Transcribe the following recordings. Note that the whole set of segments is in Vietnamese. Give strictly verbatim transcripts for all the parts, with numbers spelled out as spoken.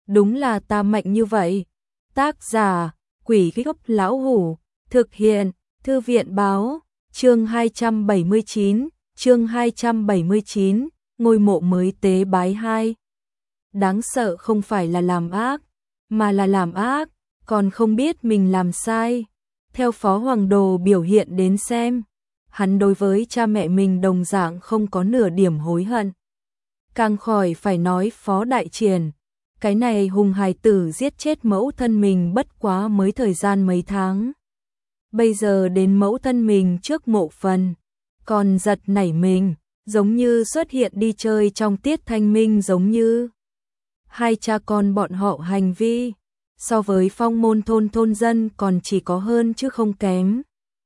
đúng là ta mạnh như vậy. Tác giả, Quỷ Gốc Lão Hủ, thực hiện, Thư viện báo, chương hai trăm bảy mươi chín, chương hai trăm bảy mươi chín, ngôi mộ mới tế bái hai. Đáng sợ không phải là làm ác, mà là làm ác, còn không biết mình làm sai. Theo Phó Hoàng Đồ biểu hiện đến xem, hắn đối với cha mẹ mình đồng dạng không có nửa điểm hối hận. Càng khỏi phải nói Phó Đại Triển, cái này hùng hài tử giết chết mẫu thân mình bất quá mới thời gian mấy tháng. Bây giờ đến mẫu thân mình trước mộ phần, còn giật nảy mình, giống như xuất hiện đi chơi trong tiết thanh minh giống như. Hai cha con bọn họ hành vi, so với phong môn thôn thôn dân còn chỉ có hơn chứ không kém.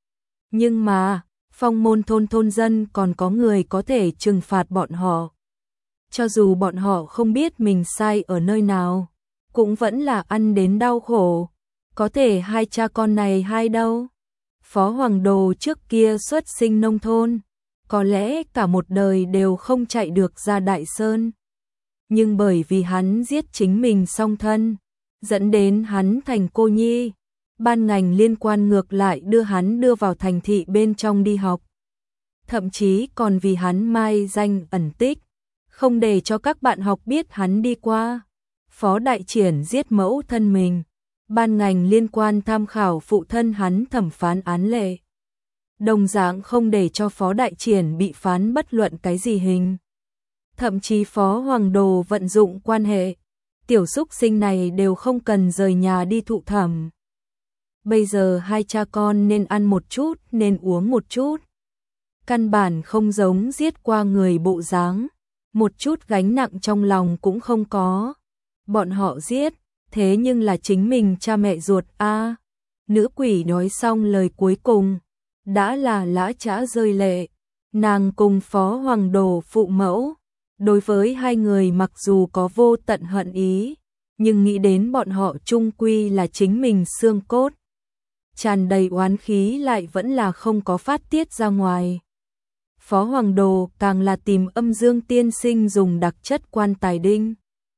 Nhưng mà, phong môn thôn thôn dân còn có người có thể trừng phạt bọn họ. Cho dù bọn họ không biết mình sai ở nơi nào, cũng vẫn là ăn đến đau khổ. Có thể hai cha con này hai đâu. Phó Hoàng Đồ trước kia xuất sinh nông thôn, có lẽ cả một đời đều không chạy được ra Đại Sơn. Nhưng bởi vì hắn giết chính mình song thân, dẫn đến hắn thành cô nhi, ban ngành liên quan ngược lại đưa hắn đưa vào thành thị bên trong đi học. Thậm chí còn vì hắn mai danh ẩn tích, không để cho các bạn học biết hắn đi qua. Phó Đại Triển giết mẫu thân mình, ban ngành liên quan tham khảo phụ thân hắn thẩm phán án lệ. Đồng dạng không để cho Phó Đại Triển bị phán bất luận cái gì hình. Thậm chí Phó Hoàng Đồ vận dụng quan hệ, tiểu xúc sinh này đều không cần rời nhà đi thụ thẩm. Bây giờ hai cha con nên ăn một chút, nên uống một chút. Căn bản không giống giết qua người bộ dáng, một chút gánh nặng trong lòng cũng không có. Bọn họ giết, thế nhưng là chính mình cha mẹ ruột a. À, nữ quỷ nói xong lời cuối cùng, đã là lã chã rơi lệ. Nàng cùng Phó Hoàng Đồ phụ mẫu, đối với hai người mặc dù có vô tận hận ý, nhưng nghĩ đến bọn họ chung quy là chính mình xương cốt. Tràn đầy oán khí lại vẫn là không có phát tiết ra ngoài. Phó Hoàng Đồ càng là tìm Âm Dương tiên sinh dùng đặc chất quan tài đinh,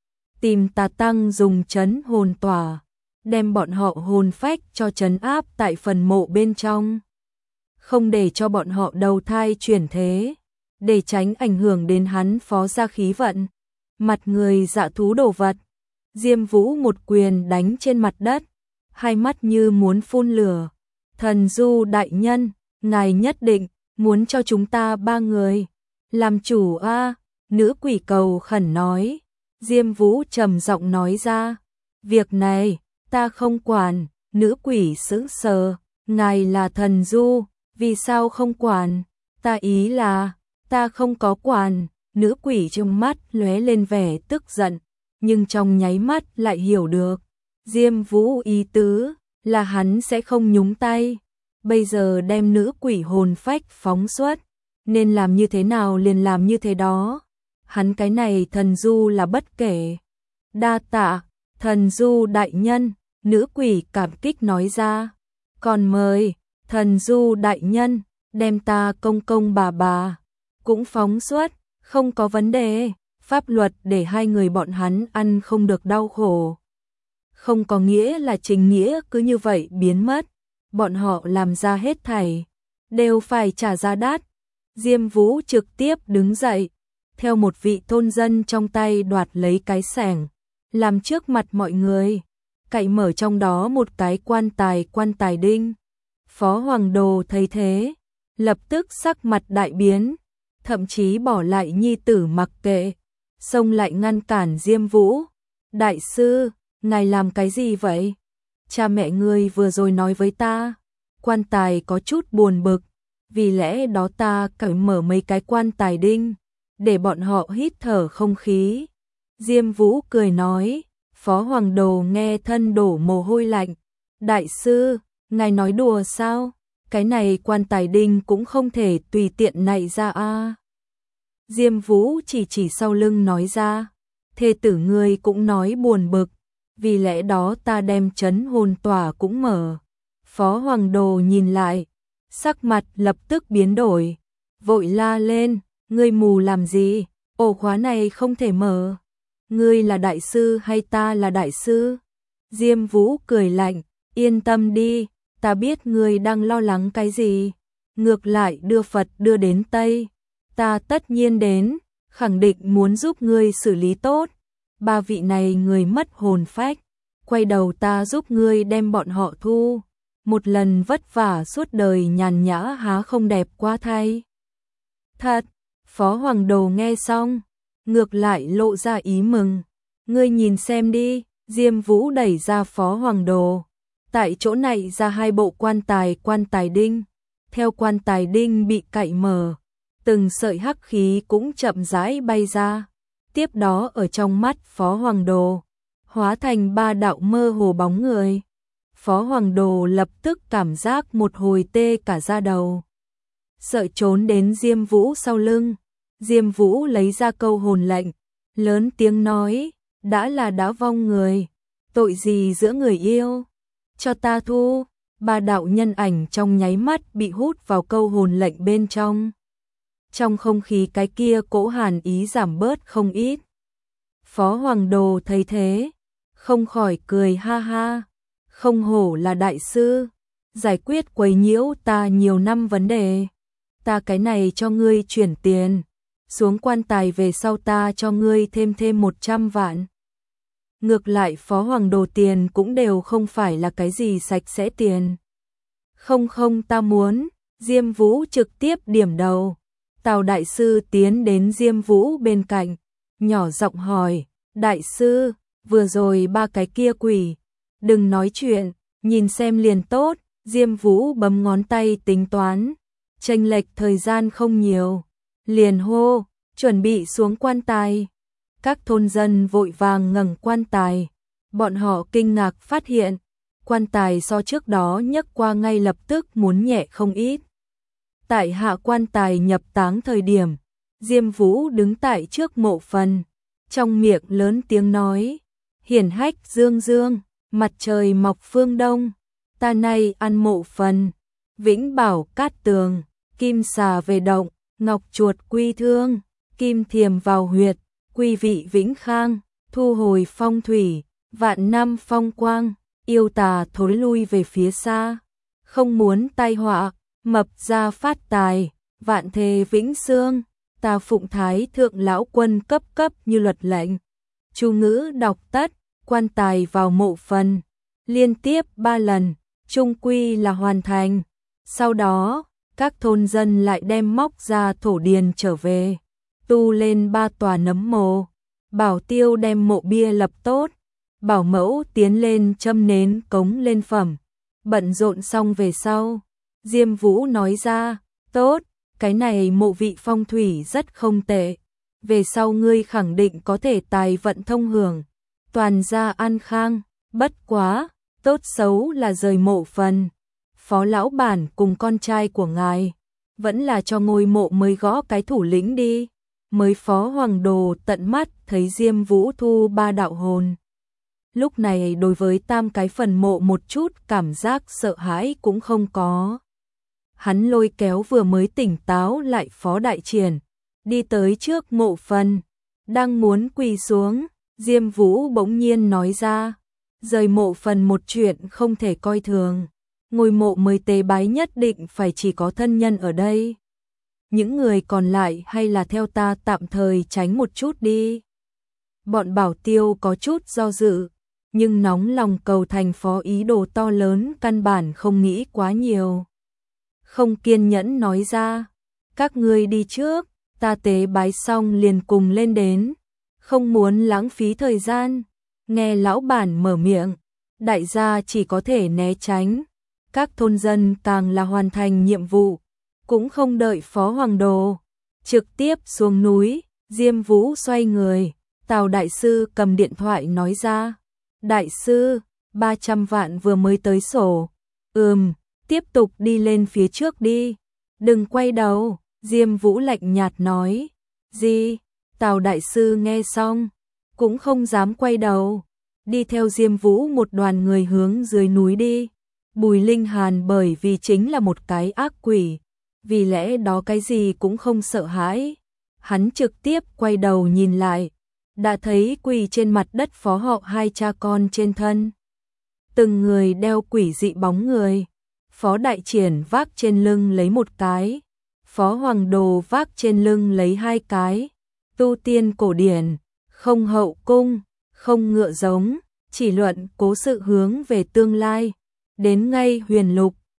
tìm Tà Tăng dùng trấn hồn tỏa, đem bọn họ hồn phách cho trấn áp tại phần mộ bên trong, không để cho bọn họ đầu thai chuyển thế, để tránh ảnh hưởng đến hắn Phó gia khí vận. Mặt người dạ thú đồ vật, Diêm Vũ một quyền đánh trên mặt đất, hai mắt như muốn phun lửa. Thần Du đại nhân, ngài nhất định muốn cho chúng ta ba người làm chủ a? À, nữ quỷ cầu khẩn nói. Diêm Vũ trầm giọng nói ra, việc này ta không quản. Nữ quỷ sững sờ, ngài là Thần Du, vì sao không quản? Ta ý là, ta không có quản. Nữ quỷ trong mắt lóe lên vẻ tức giận, nhưng trong nháy mắt lại hiểu được. Diêm Vũ ý tứ là hắn sẽ không nhúng tay. Bây giờ đem nữ quỷ hồn phách phóng xuất, nên làm như thế nào liền làm như thế đó. Hắn cái này Thần Du là bất kể. Đa tạ, Thần Du đại nhân, nữ quỷ cảm kích nói ra. Còn mời, Thần Du đại nhân, đem ta công công bà bà cũng phóng xuất, không có vấn đề. Pháp luật để hai người bọn hắn ăn không được đau khổ, không có nghĩa là chính nghĩa cứ như vậy biến mất. Bọn họ làm ra hết thảy đều phải trả giá đắt. Diêm Vũ trực tiếp đứng dậy, theo một vị thôn dân trong tay đoạt lấy cái xẻng, làm trước mặt mọi người, cậy mở trong đó một cái quan tài quan tài đinh. Phó Hoàng Đồ thấy thế, lập tức sắc mặt đại biến, thậm chí bỏ lại nhi tử mặc kệ, xông lại ngăn cản Diêm Vũ. Đại sư, ngài làm cái gì vậy? Cha mẹ ngươi vừa rồi nói với ta, quan tài có chút buồn bực, vì lẽ đó ta cởi mở mấy cái quan tài đinh, để bọn họ hít thở không khí. Diêm Vũ cười nói. Phó Hoàng Đồ nghe thân đổ mồ hôi lạnh. Đại sư, ngài nói đùa sao? Cái này quan tài đinh cũng không thể tùy tiện nạy ra a. À. Diêm Vũ chỉ chỉ sau lưng nói ra, thê tử ngươi cũng nói buồn bực, vì lẽ đó ta đem trấn hồn tỏa cũng mở. Phó Hoàng Đồ nhìn lại, sắc mặt lập tức biến đổi, vội la lên, ngươi mù làm gì, ổ khóa này không thể mở. Ngươi là đại sư hay ta là đại sư? Diêm Vũ cười lạnh, yên tâm đi, ta biết ngươi đang lo lắng cái gì. Ngược lại đưa Phật đưa đến Tây, ta tất nhiên đến, khẳng định muốn giúp ngươi xử lý tốt. Ba vị này người mất hồn phách, quay đầu ta giúp ngươi đem bọn họ thu. Một lần vất vả suốt đời nhàn nhã há không đẹp quá thay. Thật, Phó Hoàng Đồ nghe xong, ngược lại lộ ra ý mừng. Ngươi nhìn xem đi, Diêm Vũ đẩy ra Phó Hoàng Đồ. Tại chỗ này ra hai bộ quan tài quan tài đinh. Theo quan tài đinh bị cạy mở, từng sợi hắc khí cũng chậm rãi bay ra. Tiếp đó ở trong mắt Phó Hoàng Đồ, hóa thành ba đạo mơ hồ bóng người. Phó Hoàng Đồ lập tức cảm giác một hồi tê cả da đầu. Sợ trốn đến Diêm Vũ sau lưng. Diêm Vũ lấy ra câu hồn lệnh, lớn tiếng nói, đã là đã vong người, tội gì giữa người yêu, cho ta thu. Ba đạo nhân ảnh trong nháy mắt bị hút vào câu hồn lệnh bên trong. Trong không khí cái kia cỗ hàn ý giảm bớt không ít. Phó Hoàng Đồ thấy thế, không khỏi cười ha ha, không hổ là đại sư, giải quyết quấy nhiễu ta nhiều năm vấn đề. Ta cái này cho ngươi chuyển tiền, xuống quan tài về sau ta cho ngươi thêm thêm một trăm vạn. Ngược lại Phó Hoàng Đồ tiền cũng đều không phải là cái gì sạch sẽ tiền. Không không ta muốn, Diêm Vũ trực tiếp điểm đầu. Tào đại sư tiến đến Diêm Vũ bên cạnh, nhỏ giọng hỏi, đại sư, vừa rồi ba cái kia quỷ, đừng nói chuyện, nhìn xem liền tốt. Diêm Vũ bấm ngón tay tính toán, chênh lệch thời gian không nhiều, liền hô, chuẩn bị xuống quan tài. Các thôn dân vội vàng ngẩng quan tài, bọn họ kinh ngạc phát hiện, quan tài so trước đó nhấc qua ngay lập tức muốn nhẹ không ít. Tại hạ quan tài nhập táng thời điểm, Diêm Vũ đứng tại trước mộ phần, trong miệng lớn tiếng nói, hiển hách dương dương, mặt trời mọc phương đông, ta nay ăn mộ phần, vĩnh bảo cát tường, kim xà về động, ngọc chuột quy thương, kim thiềm vào huyệt, quy vị vĩnh khang, thu hồi phong thủy, vạn năm phong quang, yêu tà thối lui về phía xa, không muốn tai họa, mập ra phát tài, vạn thề vĩnh xương, ta phụng thái thượng lão quân cấp cấp như luật lệnh. Chú ngữ đọc tất, quan tài vào mộ phần, liên tiếp ba lần, chung quy là hoàn thành. Sau đó, các thôn dân lại đem móc ra thổ điền trở về, tu lên ba tòa nấm mồ. Bảo Tiêu đem mộ bia lập tốt, Bảo Mẫu tiến lên châm nến cống lên phẩm. Bận rộn xong về sau, Diêm Vũ nói ra, tốt, cái này mộ vị phong thủy rất không tệ, về sau ngươi khẳng định có thể tài vận thông hưởng, toàn gia an khang. Bất quá, tốt xấu là rời mộ phần, Phó lão bản cùng con trai của ngài, vẫn là cho ngôi mộ mới gõ cái thủ lĩnh đi. Mới Phó Hoàng Đồ tận mắt thấy Diêm Vũ thu ba đạo hồn. Lúc này đối với tam cái phần mộ một chút cảm giác sợ hãi cũng không có. Hắn lôi kéo vừa mới tỉnh táo lại Phó Đại Triển, đi tới trước mộ phần, đang muốn quỳ xuống, Diêm Vũ bỗng nhiên nói ra, rời mộ phần một chuyện không thể coi thường, ngôi mộ mới tế bái nhất định phải chỉ có thân nhân ở đây. Những người còn lại hay là theo ta tạm thời tránh một chút đi. Bọn Bảo Tiêu có chút do dự, nhưng nóng lòng cầu thành phó ý đồ to lớn căn bản không nghĩ quá nhiều. Không kiên nhẫn nói ra, các ngươi đi trước, ta tế bái xong liền cùng lên đến, không muốn lãng phí thời gian. Nghe lão bản mở miệng, đại gia chỉ có thể né tránh, các thôn dân càng là hoàn thành nhiệm vụ, cũng không đợi Phó Hoàng Đồ, trực tiếp xuống núi. Diêm Vũ xoay người, Tào đại sư cầm điện thoại nói ra, đại sư, ba trăm vạn vừa mới tới sổ. Ừm, tiếp tục đi lên phía trước đi, đừng quay đầu. Diêm Vũ lạnh nhạt nói. Gì? Tào đại sư nghe xong, cũng không dám quay đầu, đi theo Diêm Vũ một đoàn người hướng dưới núi đi. Bùi Linh Hàn bởi vì chính là một cái ác quỷ, vì lẽ đó cái gì cũng không sợ hãi. Hắn trực tiếp quay đầu nhìn lại, đã thấy quỳ trên mặt đất Phó họ hai cha con trên thân. Từng người đeo quỷ dị bóng người. Phó Đại Triển vác trên lưng lấy một cái, Phó Hoàng Đồ vác trên lưng lấy hai cái. Tu tiên cổ điển, không hậu cung, không ngựa giống, chỉ luận cố sự hướng về tương lai. Đến ngay huyền lục,